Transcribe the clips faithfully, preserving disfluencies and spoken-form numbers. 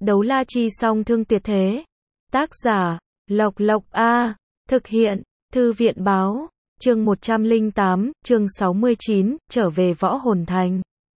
Đấu la chi song thương tuyệt thế. Tác giả, Lộc Lộc A. Thực hiện, Thư viện báo. Chương một trăm lẻ tám, chương sáu mươi chín, trở về Võ Hồn Thành.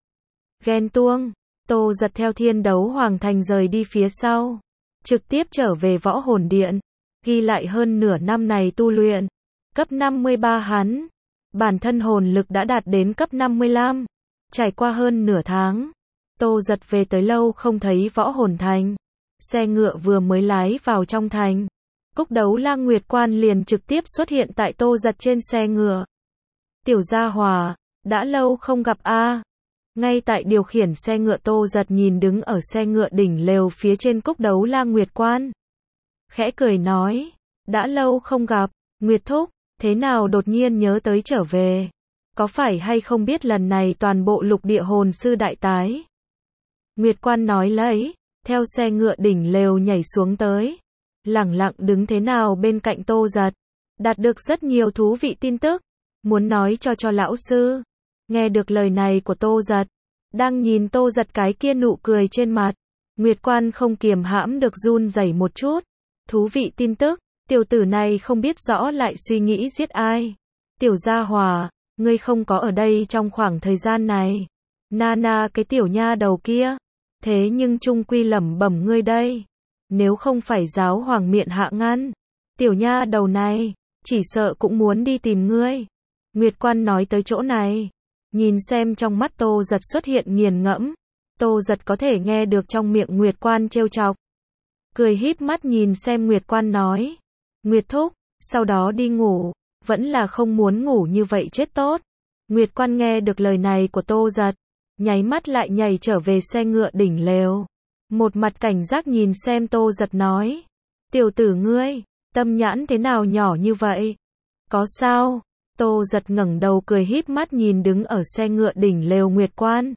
Ghen tuông, Tô Giật theo Thiên Đấu Hoàng Thành rời đi phía sau. Trực tiếp trở về Võ Hồn Điện. Ghi lại hơn nửa năm này tu luyện. Cấp năm mươi ba hắn. Bản thân hồn lực đã đạt đến cấp năm mươi lăm. Trải qua hơn nửa tháng. Tô Giật về tới lâu không thấy Võ Hồn Thành. Xe ngựa vừa mới lái vào trong thành. Cúc Đấu La Nguyệt Quan liền trực tiếp xuất hiện tại Tô Giật trên xe ngựa. Tiểu gia hòa, đã lâu không gặp a. Ngay tại điều khiển xe ngựa Tô Giật nhìn đứng ở xe ngựa đỉnh lều phía trên Cúc Đấu La Nguyệt Quan. Khẽ cười nói, đã lâu không gặp, Nguyệt Thúc, thế nào đột nhiên nhớ tới trở về? Có phải hay không biết lần này toàn bộ lục địa hồn sư đại tái? Nguyệt Quan nói lấy, theo xe ngựa đỉnh lều nhảy xuống tới. Lẳng lặng đứng thế nào bên cạnh Tô Giật. Đạt được rất nhiều thú vị tin tức. Muốn nói cho cho lão sư. Nghe được lời này của Tô Giật. Đang nhìn Tô Giật cái kia nụ cười trên mặt. Nguyệt Quan không kiềm hãm được run rẩy một chút. Thú vị tin tức. Tiểu tử này không biết rõ lại suy nghĩ giết ai. Tiểu gia hòa, ngươi không có ở đây trong khoảng thời gian này. Nana cái tiểu nha đầu kia. Thế nhưng chung quy lẩm bẩm ngươi đây. Nếu không phải giáo hoàng miệng hạ ngăn. Tiểu nha đầu này, chỉ sợ cũng muốn đi tìm ngươi. Nguyệt Quan nói tới chỗ này. Nhìn xem trong mắt Tô Giật xuất hiện nghiền ngẫm. Tô Giật có thể nghe được trong miệng Nguyệt Quan trêu chọc. Cười híp mắt nhìn xem Nguyệt Quan nói. Nguyệt Thúc, sau đó đi ngủ. Vẫn là không muốn ngủ như vậy chết tốt. Nguyệt Quan nghe được lời này của Tô Giật. Nháy mắt lại nhảy trở về xe ngựa đỉnh lều. Một mặt cảnh giác nhìn xem Tô Giật nói. Tiểu tử ngươi, tâm nhãn thế nào nhỏ như vậy? Có sao? Tô Giật ngẩng đầu cười híp mắt nhìn đứng ở xe ngựa đỉnh lều Nguyệt Quan.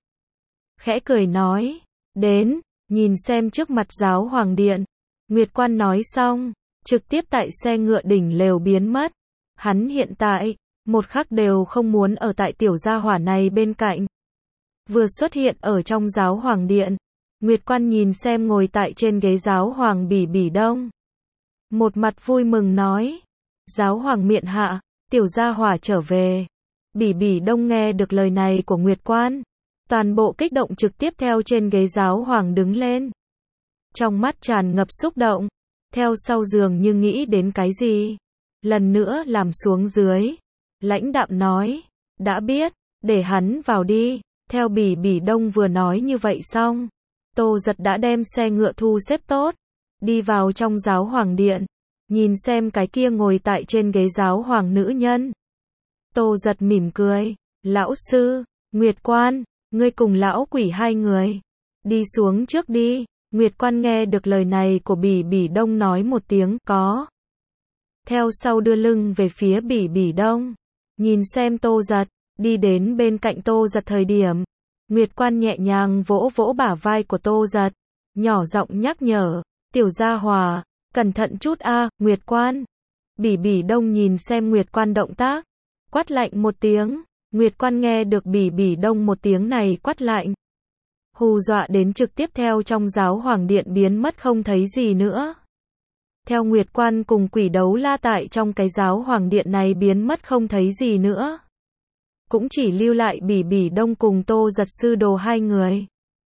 Khẽ cười nói. Đến, nhìn xem trước mặt giáo hoàng điện. Nguyệt Quan nói xong, trực tiếp tại xe ngựa đỉnh lều biến mất. Hắn hiện tại, một khắc đều không muốn ở tại tiểu gia hỏa này bên cạnh. Vừa xuất hiện ở trong giáo hoàng điện. Nguyệt Quan nhìn xem ngồi tại trên ghế giáo hoàng Bỉ Bỉ Đông. Một mặt vui mừng nói. Giáo hoàng miện hạ, tiểu gia hỏa trở về. Bỉ Bỉ Đông nghe được lời này của Nguyệt Quan. Toàn bộ kích động trực tiếp theo trên ghế giáo hoàng đứng lên. Trong mắt tràn ngập xúc động. Theo sau giường như nghĩ đến cái gì. Lần nữa làm xuống dưới. Lãnh đạm nói. Đã biết, để hắn vào đi. Theo Bỉ Bỉ Đông vừa nói như vậy xong. Tô Giật đã đem xe ngựa thu xếp tốt. Đi vào trong giáo hoàng điện. Nhìn xem cái kia ngồi tại trên ghế giáo hoàng nữ nhân. Tô Giật mỉm cười. Lão sư, Nguyệt Quan, ngươi cùng lão quỷ hai người. Đi xuống trước đi. Nguyệt Quan nghe được lời này của Bỉ Bỉ Đông nói một tiếng có. Theo sau đưa lưng về phía Bỉ Bỉ Đông. Nhìn xem Tô Giật. Đi đến bên cạnh Tô Giật thời điểm. Nguyệt Quan nhẹ nhàng vỗ vỗ bả vai của Tô Giật. Nhỏ giọng nhắc nhở. Tiểu gia hòa, cẩn thận chút a, Nguyệt Quan. Bỉ Bỉ Đông nhìn xem Nguyệt Quan động tác. Quát lạnh một tiếng. Nguyệt Quan nghe được Bỉ Bỉ Đông một tiếng này quát lạnh. Hù dọa đến trực tiếp theo trong giáo hoàng điện biến mất không thấy gì nữa. Theo Nguyệt Quan cùng Quỷ Đấu La tại trong cái giáo hoàng điện này biến mất không thấy gì nữa. Cũng chỉ lưu lại Bỉ Bỉ Đông cùng Tô Giật sư đồ hai người.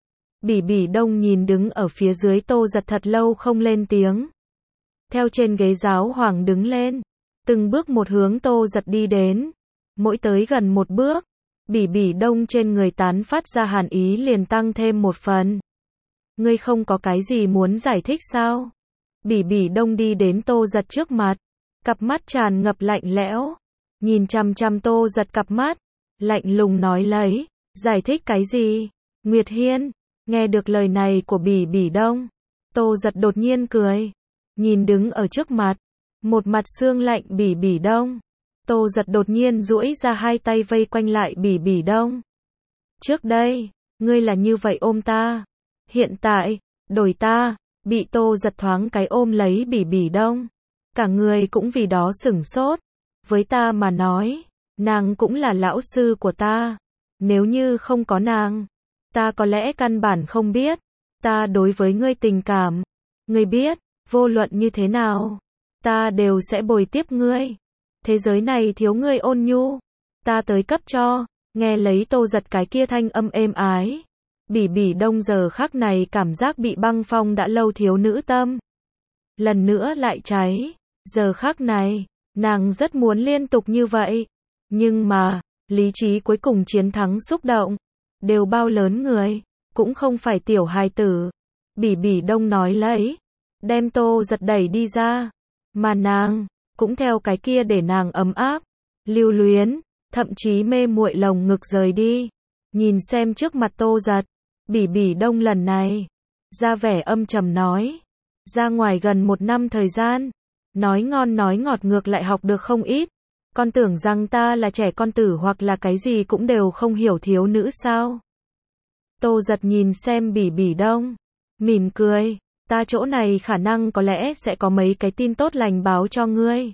Bỉ Bỉ Đông nhìn đứng ở phía dưới Tô Giật thật lâu không lên tiếng. Theo trên ghế giáo hoàng đứng lên. Từng bước một hướng Tô Giật đi đến. Mỗi tới gần một bước. Bỉ Bỉ Đông trên người tán phát ra hàn ý liền tăng thêm một phần. Ngươi không có cái gì muốn giải thích sao? Bỉ Bỉ Đông đi đến Tô Giật trước mặt. Cặp mắt tràn ngập lạnh lẽo. Nhìn chằm chằm Tô Giật cặp mắt. Lạnh lùng nói lấy. Giải thích cái gì? Nguyệt Hiên. Nghe được lời này của Bỉ Bỉ Đông. Tô Giật đột nhiên cười. Nhìn đứng ở trước mặt. Một mặt xương lạnh Bỉ Bỉ Đông. Tô Giật đột nhiên duỗi ra hai tay vây quanh lại Bỉ Bỉ Đông. Trước đây, ngươi là như vậy ôm ta. Hiện tại, đổi ta. Bị Tô Giật thoáng cái ôm lấy Bỉ Bỉ Đông. Cả người cũng vì đó sửng sốt. Với ta mà nói. Nàng cũng là lão sư của ta. Nếu như không có nàng, ta có lẽ căn bản không biết. ta đối với ngươi tình cảm. Ngươi biết, vô luận như thế nào, ta đều sẽ bồi tiếp ngươi. Thế giới này thiếu ngươi ôn nhu, ta tới cấp cho. Nghe lấy Tô Giật cái kia thanh âm êm ái. Bỉ Bỉ Đông giờ khắc này cảm giác bị băng phong đã lâu thiếu nữ tâm. Lần nữa lại cháy. Giờ khắc này, nàng rất muốn liên tục như vậy. Nhưng mà, lý trí cuối cùng chiến thắng xúc động. Đều bao lớn người, cũng không phải tiểu hài tử. Bỉ Bỉ Đông nói lấy, đem Tô Giật đẩy đi ra. Mà nàng, cũng theo cái kia để nàng ấm áp, lưu luyến, thậm chí mê muội lồng ngực rời đi. Nhìn xem trước mặt Tô Giật, Bỉ Bỉ Đông lần này, ra vẻ âm trầm nói. Ra ngoài gần một năm thời gian, nói ngon nói ngọt ngược lại học được không ít. Con tưởng rằng ta là trẻ con tử hoặc là cái gì cũng đều không hiểu thiếu nữ sao. Tô Giật nhìn xem Bỉ Bỉ Đông, mỉm cười, ta chỗ này khả năng có lẽ sẽ có mấy cái tin tốt lành báo cho ngươi.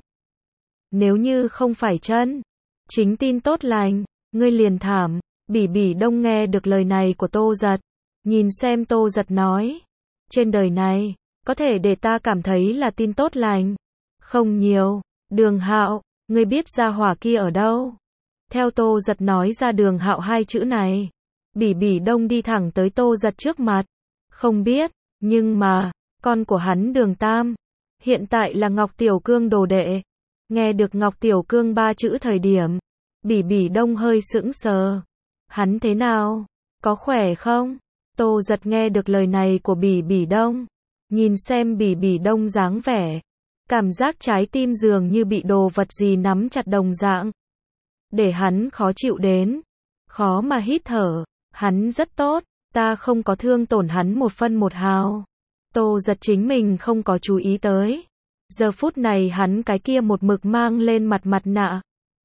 Nếu như không phải chân chính tin tốt lành, ngươi liền thảm. Bỉ Bỉ Đông nghe được lời này của Tô Giật, nhìn xem Tô Giật nói, trên đời này, có thể để ta cảm thấy là tin tốt lành, không nhiều. Đường Hạo, ngươi biết gia hỏa kia ở đâu? Theo Tô Giật nói ra Đường Hạo hai chữ này, Bỉ Bỉ Đông đi thẳng tới Tô Giật trước mặt. Không biết, nhưng mà, con của hắn Đường Tam, hiện tại là Ngọc Tiểu Cương đồ đệ. Nghe được Ngọc Tiểu Cương ba chữ thời điểm, Bỉ Bỉ Đông hơi sững sờ. Hắn thế nào? Có khỏe không? Tô Giật nghe được lời này của Bỉ Bỉ Đông, nhìn xem Bỉ Bỉ Đông dáng vẻ, cảm giác trái tim dường như bị đồ vật gì nắm chặt đồng dạng, để hắn khó chịu đến, khó mà hít thở. Hắn rất tốt, ta không có thương tổn hắn một phân một hào. Tô Giật chính mình không có chú ý tới. Giờ phút này hắn cái kia một mực mang lên mặt mặt nạ.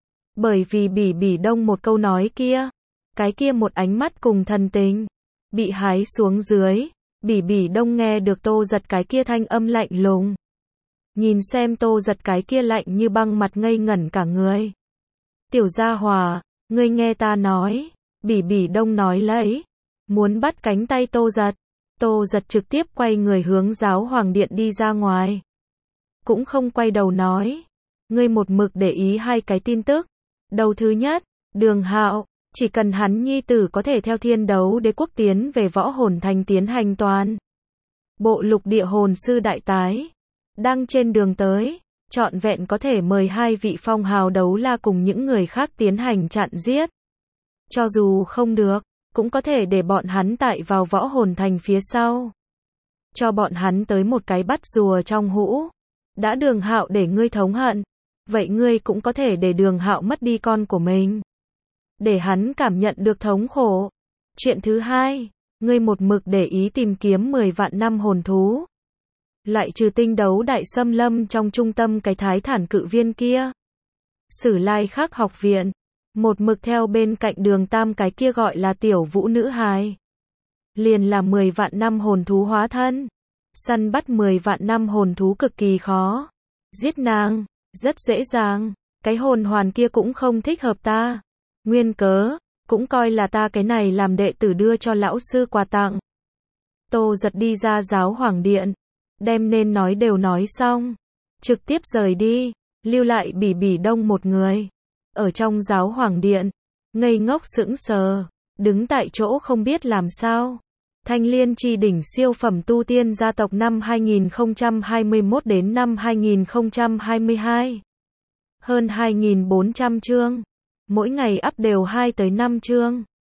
Bởi vì Bỉ Bỉ Đông một câu nói kia, cái kia một ánh mắt cùng thần tình, bị hái xuống dưới. Bỉ Bỉ Đông nghe được Tô Giật cái kia thanh âm lạnh lùng. Nhìn xem Tô Giật cái kia lạnh như băng mặt ngây ngẩn cả người. Tiểu gia hòa, ngươi nghe ta nói. Bỉ Bỉ Đông nói lấy, muốn bắt cánh tay Tô Giật. Tô Giật trực tiếp quay người hướng giáo hoàng điện đi ra ngoài. Cũng không quay đầu nói, ngươi một mực để ý hai cái tin tức. Đầu thứ nhất, Đường Hạo, chỉ cần hắn nhi tử có thể theo Thiên Đấu Đế quốc tiến về Võ Hồn Thành tiến hành toàn bộ lục địa hồn sư đại tái, đang trên đường tới, trọn vẹn có thể mời hai vị phong hào đấu la cùng những người khác tiến hành chặn giết. Cho dù không được, cũng có thể để bọn hắn tại vào Võ Hồn Thành phía sau, cho bọn hắn tới một cái bắt rùa trong hũ. Đã Đường Hạo để ngươi thống hận, vậy ngươi cũng có thể để Đường Hạo mất đi con của mình, để hắn cảm nhận được thống khổ. Chuyện thứ hai, ngươi một mực để ý tìm kiếm mười vạn năm hồn thú, lại trừ tinh đấu đại xâm lâm trong trung tâm cái thái thản cự viên kia. Sử Lai Khắc học viện, một mực theo bên cạnh Đường Tam cái kia gọi là tiểu vũ nữ hài. Liền là mười vạn năm hồn thú hóa thân. Săn bắt mười vạn năm hồn thú cực kỳ khó. Giết nàng, rất dễ dàng. Cái hồn hoàn kia cũng không thích hợp ta. Nguyên cớ, cũng coi là ta cái này làm đệ tử đưa cho lão sư quà tặng. Tô Giật đi ra giáo hoàng điện, đem nên nói đều nói xong, trực tiếp rời đi, lưu lại Bỉ Bỉ Đông một người. Ở trong giáo hoàng điện, ngây ngốc sững sờ, đứng tại chỗ không biết làm sao. Thanh Liên Chi đỉnh siêu phẩm tu tiên gia tộc năm hai nghìn không trăm hai mươi mốt đến năm hai nghìn không trăm hai mươi hai. Hơn hai nghìn bốn trăm chương. Mỗi ngày up đều hai tới năm chương.